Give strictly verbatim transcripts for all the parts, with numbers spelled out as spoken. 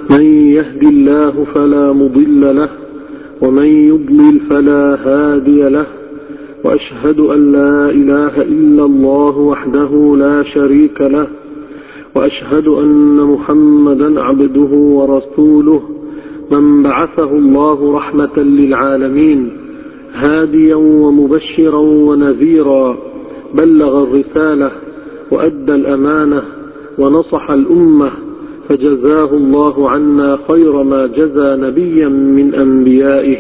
من يهد الله فلا مضل له ومن يضلل فلا هادي له، وأشهد أن لا إله إلا الله وحده لا شريك له، وأشهد أن محمدا عبده ورسوله من بعثه الله رحمة للعالمين هاديا ومبشرا ونذيرا، بلغ الرسالة وأدى الأمانة ونصح الأمة، فجزاه الله عنا خير ما جزى نبيا من أنبيائه.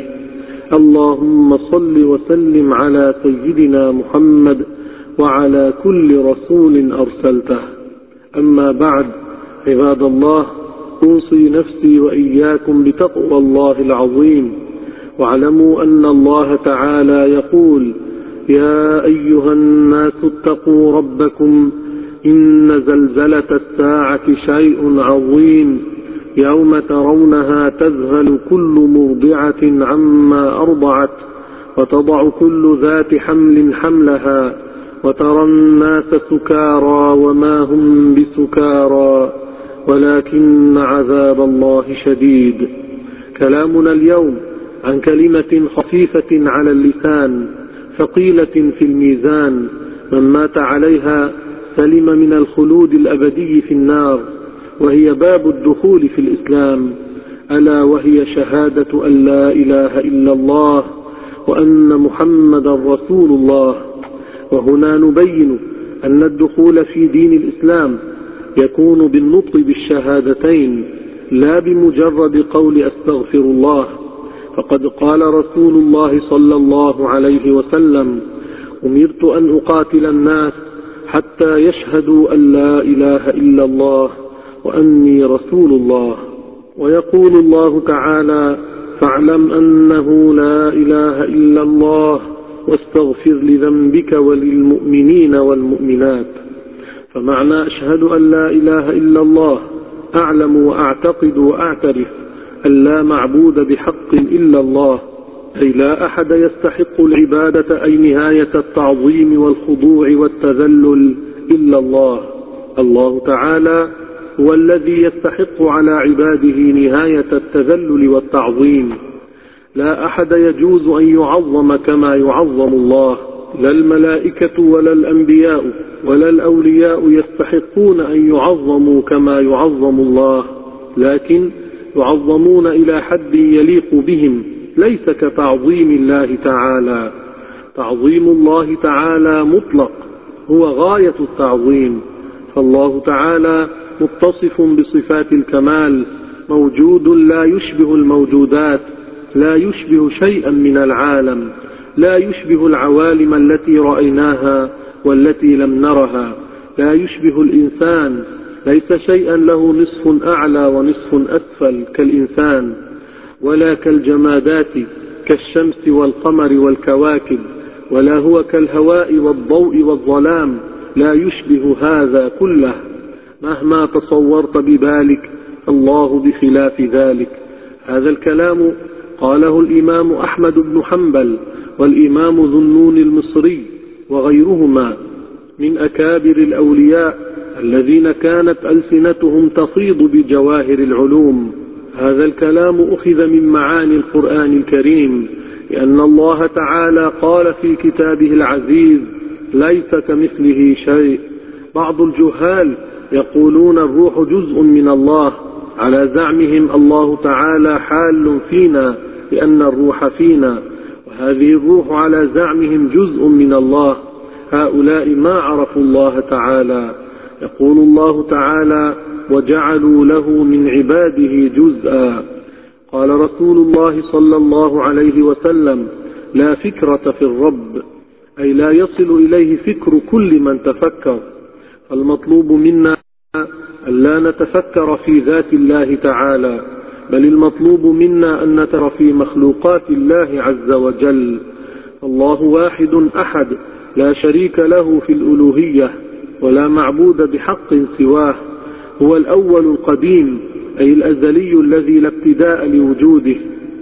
اللهم صل وسلم على سيدنا محمد وعلى كل رسول أرسلته. أما بعد، عباد الله، أوصي نفسي وإياكم بتقوى الله العظيم، واعلموا أن الله تعالى يقول: يا أيها الناس اتقوا ربكم إن زلزلة الساعة شيء عظيم، يوم ترونها تذهل كل مرضعة عما أرضعت وتضع كل ذات حمل حملها وترى الناس سكارى وما هم بسكارى ولكن عذاب الله شديد. كلامنا اليوم عن كلمة خفيفة على اللسان ثقيلة في الميزان، من مات عليها سلم من الخلود الأبدي في النار، وهي باب الدخول في الإسلام، ألا وهي شهادة أن لا إله إلا الله وأن محمدا رسول الله. وهنا نبين أن الدخول في دين الإسلام يكون بالنطق بالشهادتين، لا بمجرد قول أستغفر الله، فقد قال رسول الله صلى الله عليه وسلم: أمرت أن أقاتل الناس حتى يشهدوا أن لا إله إلا الله وأني رسول الله. ويقول الله تعالى: فاعلم أنه لا إله إلا الله واستغفر لذنبك وللمؤمنين والمؤمنات. فمعنى أشهد أن لا إله إلا الله أعلم وأعتقد وأعترف أن لا معبود بحق إلا الله، أي لا أحد يستحق العبادة أي نهاية التعظيم والخضوع والتذلل إلا الله. الله تعالى هو الذي يستحق على عباده نهاية التذلل والتعظيم، لا أحد يجوز أن يعظم كما يعظم الله، لا الملائكة ولا الأنبياء ولا الأولياء يستحقون أن يعظموا كما يعظم الله، لكن يعظمون إلى حد يليق بهم، ليس كتعظيم الله تعالى. تعظيم الله تعالى مطلق، هو غاية التعظيم، فالله تعالى متصف بصفات الكمال، موجود لا يشبه الموجودات، لا يشبه شيئا من العالم، لا يشبه العوالم التي رأيناها والتي لم نرها، لا يشبه الإنسان، ليس شيئا له نصف أعلى ونصف أسفل كالإنسان، ولا كالجمادات كالشمس والقمر والكواكب، ولا هو كالهواء والضوء والظلام، لا يشبه هذا كله. مهما تصورت ببالك الله بخلاف ذلك. هذا الكلام قاله الإمام أحمد بن حنبل والإمام ذو النون المصري وغيرهما من أكابر الأولياء الذين كانت ألسنتهم تفيض بجواهر العلوم. هذا الكلام أخذ من معاني القرآن الكريم، لأن الله تعالى قال في كتابه العزيز: ليس كمثله شيء. بعض الجهال يقولون الروح جزء من الله، على زعمهم الله تعالى حال فينا لأن الروح فينا، وهذه الروح على زعمهم جزء من الله. هؤلاء ما عرفوا الله تعالى. يقول الله تعالى: وجعلوا له من عباده جزءا. قال رسول الله صلى الله عليه وسلم: لا فكرة في الرب، أي لا يصل إليه فكر كل من تفكر. فالمطلوب منا أن لا نتفكر في ذات الله تعالى، بل المطلوب منا أن نتر في مخلوقات الله عز وجل. الله واحد أحد، لا شريك له في الألوهية، ولا معبود بحق سواه. هو الأول القديم، أي الأزلي الذي لا ابتداء لوجوده،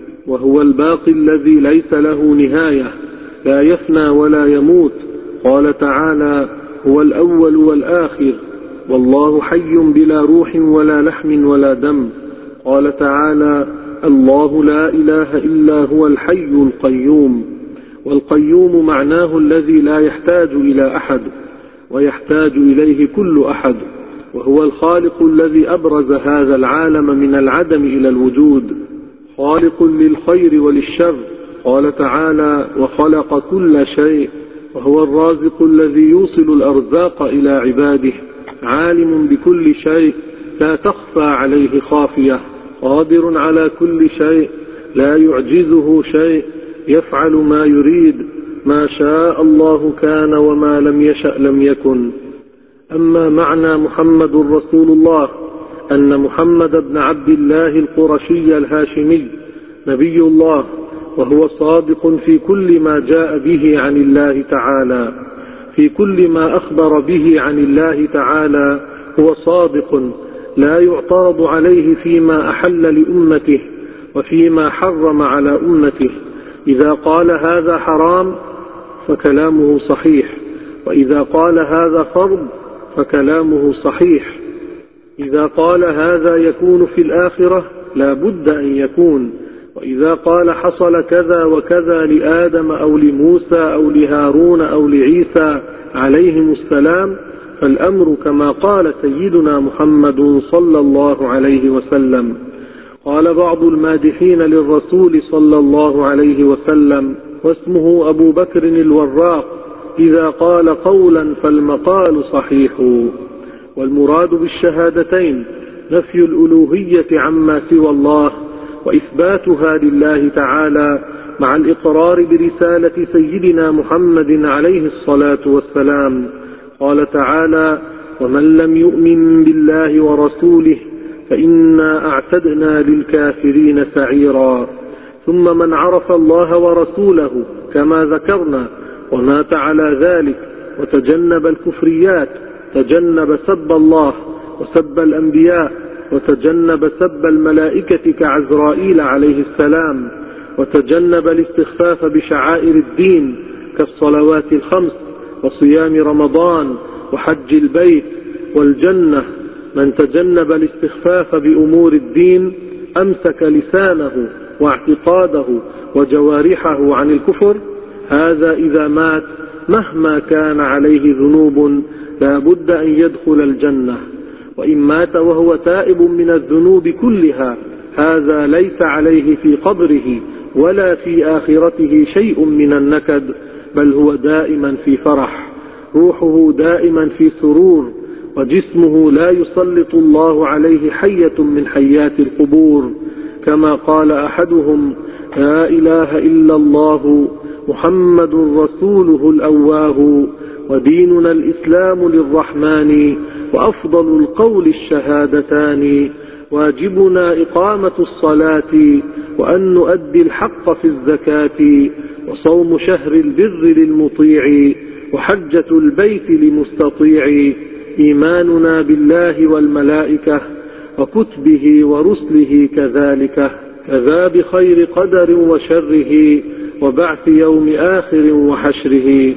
وهو الباقي الذي ليس له نهاية، لا يفنى ولا يموت. قال تعالى: هو الأول والآخر، والله حي بلا روح ولا لحم ولا دم. قال تعالى: الله لا إله إلا هو الحي القيوم. والقيوم معناه الذي لا يحتاج إلى أحد ويحتاج إليه كل أحد، وهو الخالق الذي أبرز هذا العالم من العدم إلى الوجود، خالق للخير وللشر. قال تعالى: وخلق كل شيء. وهو الرازق الذي يوصل الأرزاق إلى عباده، عالم بكل شيء لا تخفى عليه خافية، قادر على كل شيء لا يعجزه شيء، يفعل ما يريد، ما شاء الله كان وما لم يشأ لم يكن. أما معنى محمد رسول الله أن محمد بن عبد الله القرشي الهاشمي نبي الله، وهو صادق في كل ما جاء به عن الله تعالى، في كل ما أخبر به عن الله تعالى هو صادق، لا يعترض عليه فيما أحل لأمته وفيما حرم على أمته. إذا قال هذا حرام فكلامه صحيح، وإذا قال هذا فرض فكلامه صحيح. إذا قال هذا يكون في الآخرة لا بد أن يكون، وإذا قال حصل كذا وكذا لآدم أو لموسى أو لهارون أو لعيسى عليهم السلام فالأمر كما قال سيدنا محمد صلى الله عليه وسلم. قال بعض المادحين للرسول صلى الله عليه وسلم، واسمه أبو بكر الوراق: إذا قال قولا فالمقال صحيح. والمراد بالشهادتين نفي الألوهية عما سوى الله وإثباتها لله تعالى، مع الإقرار برسالة سيدنا محمد عليه الصلاة والسلام. قال تعالى: ومن لم يؤمن بالله ورسوله فإنا أعتدنا للكافرين سعيرا. ثم من عرف الله ورسوله كما ذكرنا ومات على ذلك وتجنب الكفريات، تجنب سب الله وسب الأنبياء، وتجنب سب الملائكة كعزرائيل عليه السلام، وتجنب الاستخفاف بشعائر الدين كالصلوات الخمس وصيام رمضان وحج البيت والجنة. من تجنب الاستخفاف بأمور الدين أمسك لسانه واعتقاده وجوارحه عن الكفر، هذا إذا مات مهما كان عليه ذنوب لا بد أن يدخل الجنة. وإن مات وهو تائب من الذنوب كلها، هذا ليس عليه في قبره ولا في آخرته شيء من النكد، بل هو دائما في فرح، روحه دائما في سرور، وجسمه لا يسلط الله عليه حية من حيات القبور. كما قال أحدهم: لا إله إلا الله محمد رسوله الأواه، وديننا الإسلام للرحمن، وأفضل القول الشهادتان، واجبنا إقامة الصلاة، وأن نؤدي الحق في الزكاة، وصوم شهر البر للمطيع، وحجة البيت لمستطيع، إيماننا بالله والملائكة وكتبه ورسله كذلك، كذا بخير قدر وشره، وبعث يوم آخر وحشره.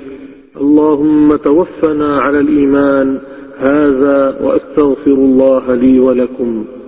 اللهم توفنا على الإيمان. هذا وأستغفر الله لي ولكم.